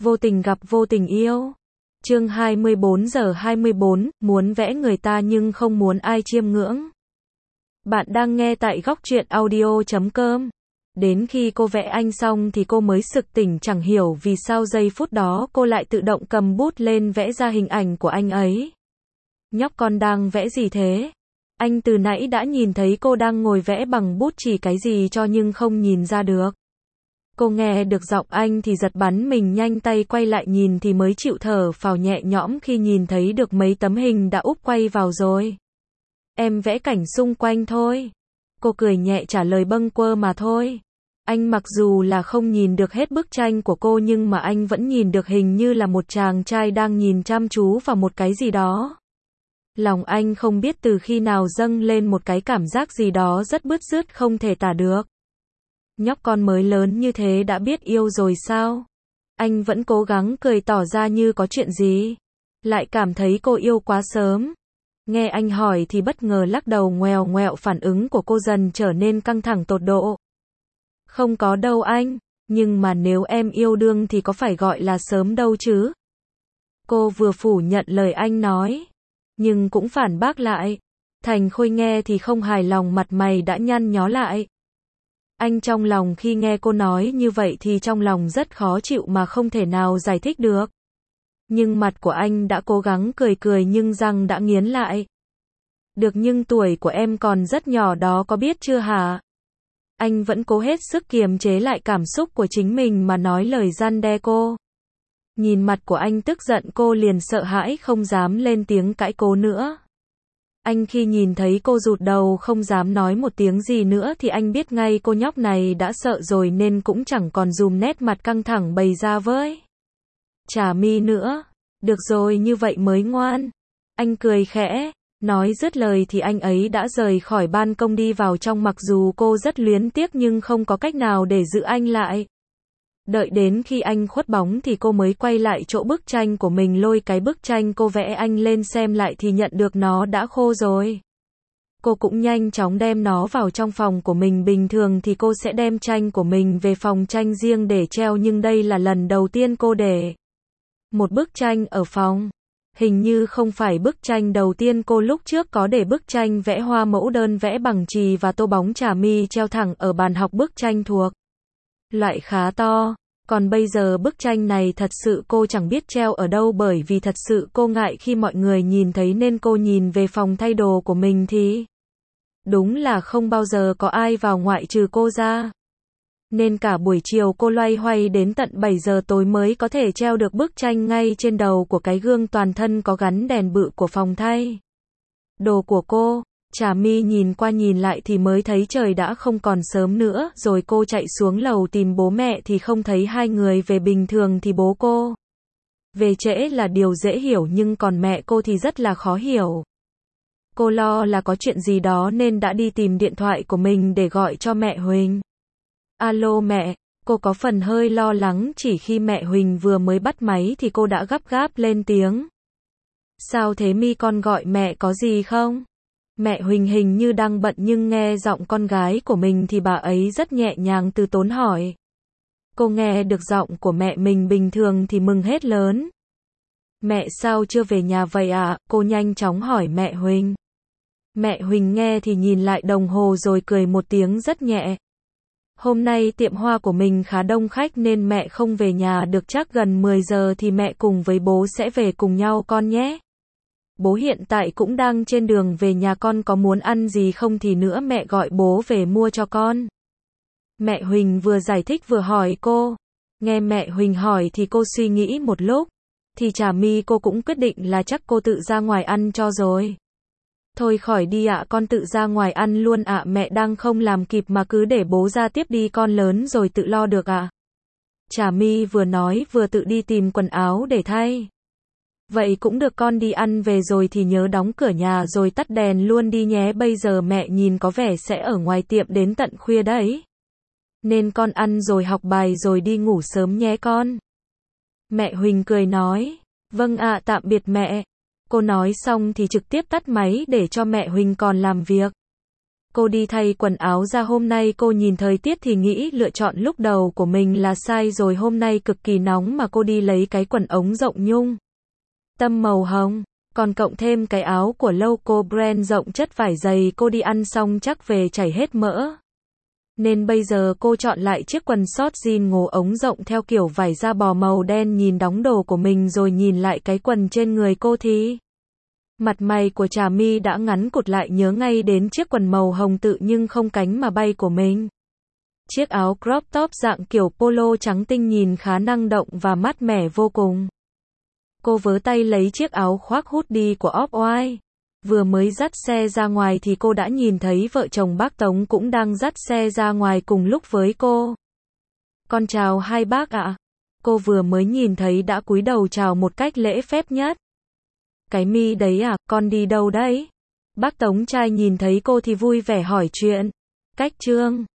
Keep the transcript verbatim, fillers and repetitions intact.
Vô tình gặp vô tình yêu. Chương hai mươi bốn giờ hai mươi bốn, muốn vẽ người ta nhưng không muốn ai chiêm ngưỡng. Bạn đang nghe tại góc truyện audio chấm com. Đến khi cô vẽ anh xong thì cô mới sực tỉnh, chẳng hiểu vì sao giây phút đó cô lại tự động cầm bút lên vẽ ra hình ảnh của anh ấy. Nhóc con đang vẽ gì thế? Anh từ nãy đã nhìn thấy cô đang ngồi vẽ bằng bút chỉ cái gì cho nhưng không nhìn ra được. Cô nghe được giọng anh thì giật bắn mình, nhanh tay quay lại nhìn thì mới chịu thở phào nhẹ nhõm khi nhìn thấy được mấy tấm hình đã úp quay vào rồi. Em vẽ cảnh xung quanh thôi. Cô cười nhẹ trả lời bâng quơ mà thôi. Anh mặc dù là không nhìn được hết bức tranh của cô nhưng mà anh vẫn nhìn được hình như là một chàng trai đang nhìn chăm chú vào một cái gì đó. Lòng anh không biết từ khi nào dâng lên một cái cảm giác gì đó rất bứt rứt không thể tả được. Nhóc con mới lớn như thế đã biết yêu rồi sao? Anh vẫn cố gắng cười tỏ ra như có chuyện gì. Lại cảm thấy cô yêu quá sớm. Nghe anh hỏi thì bất ngờ lắc đầu ngoèo ngoẹo, phản ứng của cô dần trở nên căng thẳng tột độ. Không có đâu anh, nhưng mà nếu em yêu đương thì có phải gọi là sớm đâu chứ? Cô vừa phủ nhận lời anh nói, nhưng cũng phản bác lại. Thành Khôi nghe thì không hài lòng, mặt mày đã nhăn nhó lại. Anh trong lòng khi nghe cô nói như vậy thì trong lòng rất khó chịu mà không thể nào giải thích được. Nhưng mặt của anh đã cố gắng cười cười nhưng răng đã nghiến lại. Được, nhưng tuổi của em còn rất nhỏ đó, có biết chưa hả? Anh vẫn cố hết sức kiềm chế lại cảm xúc của chính mình mà nói lời răn đe cô. Nhìn mặt của anh tức giận, cô liền sợ hãi không dám lên tiếng cãi cố nữa. Anh khi nhìn thấy cô rụt đầu không dám nói một tiếng gì nữa thì anh biết ngay cô nhóc này đã sợ rồi nên cũng chẳng còn dùm nét mặt căng thẳng bày ra với Trà mi nữa. Được rồi, như vậy mới ngoan. Anh cười khẽ, nói dứt lời thì anh ấy đã rời khỏi ban công đi vào trong, mặc dù cô rất luyến tiếc nhưng không có cách nào để giữ anh lại. Đợi đến khi anh khuất bóng thì cô mới quay lại chỗ bức tranh của mình, lôi cái bức tranh cô vẽ anh lên xem lại thì nhận được nó đã khô rồi. Cô cũng nhanh chóng đem nó vào trong phòng của mình. Bình thường thì cô sẽ đem tranh của mình về phòng tranh riêng để treo, nhưng đây là lần đầu tiên cô để một bức tranh ở phòng. Hình như không phải bức tranh đầu tiên cô, lúc trước có để bức tranh vẽ hoa mẫu đơn vẽ bằng chì và tô bóng trà mi treo thẳng ở bàn học bức tranh thuộc loại khá to. Còn bây giờ bức tranh này thật sự cô chẳng biết treo ở đâu, bởi vì thật sự cô ngại khi mọi người nhìn thấy nên cô nhìn về phòng thay đồ của mình thì đúng là không bao giờ có ai vào ngoại trừ cô ra. Nên cả buổi chiều cô loay hoay đến tận bảy giờ tối mới có thể treo được bức tranh ngay trên đầu của cái gương toàn thân có gắn đèn bự của phòng thay đồ của cô. Trà mi nhìn qua nhìn lại thì mới thấy trời đã không còn sớm nữa rồi. Cô chạy xuống lầu tìm bố mẹ thì không thấy hai người về. Bình thường thì bố cô về trễ là điều dễ hiểu, nhưng còn mẹ cô thì rất là khó hiểu. Cô lo là có chuyện gì đó nên đã đi tìm điện thoại của mình để gọi cho mẹ Huỳnh. Alo mẹ, cô có phần hơi lo lắng. Chỉ khi mẹ Huỳnh vừa mới bắt máy thì cô đã gấp gáp lên tiếng. Sao thế mi, con gọi mẹ có gì không? Mẹ Huỳnh hình như đang bận nhưng nghe giọng con gái của mình thì bà ấy rất nhẹ nhàng từ tốn hỏi. Cô nghe được giọng của mẹ mình bình thường thì mừng hết lớn. Mẹ sao chưa về nhà vậy ạ? À? Cô nhanh chóng hỏi mẹ Huỳnh. Mẹ Huỳnh nghe thì nhìn lại đồng hồ rồi cười một tiếng rất nhẹ. Hôm nay tiệm hoa của mình khá đông khách nên mẹ không về nhà được, chắc gần mười giờ thì mẹ cùng với bố sẽ về cùng nhau con nhé. Bố hiện tại cũng đang trên đường về nhà, con có muốn ăn gì không thì nữa mẹ gọi bố về mua cho con. Mẹ Huỳnh vừa giải thích vừa hỏi cô. Nghe mẹ Huỳnh hỏi thì cô suy nghĩ một lúc. Thì Trà mi cô cũng quyết định là chắc cô tự ra ngoài ăn cho rồi. Thôi khỏi đi ạ, con tự ra ngoài ăn luôn ạ, mẹ đang không làm kịp mà cứ để bố ra tiếp đi, con lớn rồi tự lo được ạ. Trà mi vừa nói vừa tự đi tìm quần áo để thay. Vậy cũng được, con đi ăn về rồi thì nhớ đóng cửa nhà rồi tắt đèn luôn đi nhé, bây giờ mẹ nhìn có vẻ sẽ ở ngoài tiệm đến tận khuya đấy. Nên con ăn rồi học bài rồi đi ngủ sớm nhé con. Mẹ Huỳnh cười nói, vâng ạ, tạm biệt mẹ. Cô nói xong thì trực tiếp tắt máy để cho mẹ Huỳnh còn làm việc. Cô đi thay quần áo ra, hôm nay cô nhìn thời tiết thì nghĩ lựa chọn lúc đầu của mình là sai rồi, hôm nay cực kỳ nóng mà cô đi lấy cái quần ống rộng nhung tâm màu hồng, còn cộng thêm cái áo của local brand rộng chất vải dày, cô đi ăn xong chắc về chảy hết mỡ. Nên bây giờ cô chọn lại chiếc quần short jean ngố ống rộng theo kiểu vải da bò màu đen, nhìn đóng đồ của mình rồi nhìn lại cái quần trên người cô thì mặt mày của Trà My đã ngắn cụt lại, nhớ ngay đến chiếc quần màu hồng tự nhưng không cánh mà bay của mình. Chiếc áo crop top dạng kiểu polo trắng tinh nhìn khá năng động và mát mẻ vô cùng. Cô vớ tay lấy chiếc áo khoác hoodie của Off-White. Vừa mới dắt xe ra ngoài thì cô đã nhìn thấy vợ chồng bác Tống cũng đang dắt xe ra ngoài cùng lúc với cô. Con chào hai bác ạ. Cô vừa mới nhìn thấy đã cúi đầu chào một cách lễ phép nhất. Cái Mi đấy à, con đi đâu đấy? Bác Tống trai nhìn thấy cô thì vui vẻ hỏi chuyện. Cách Trương.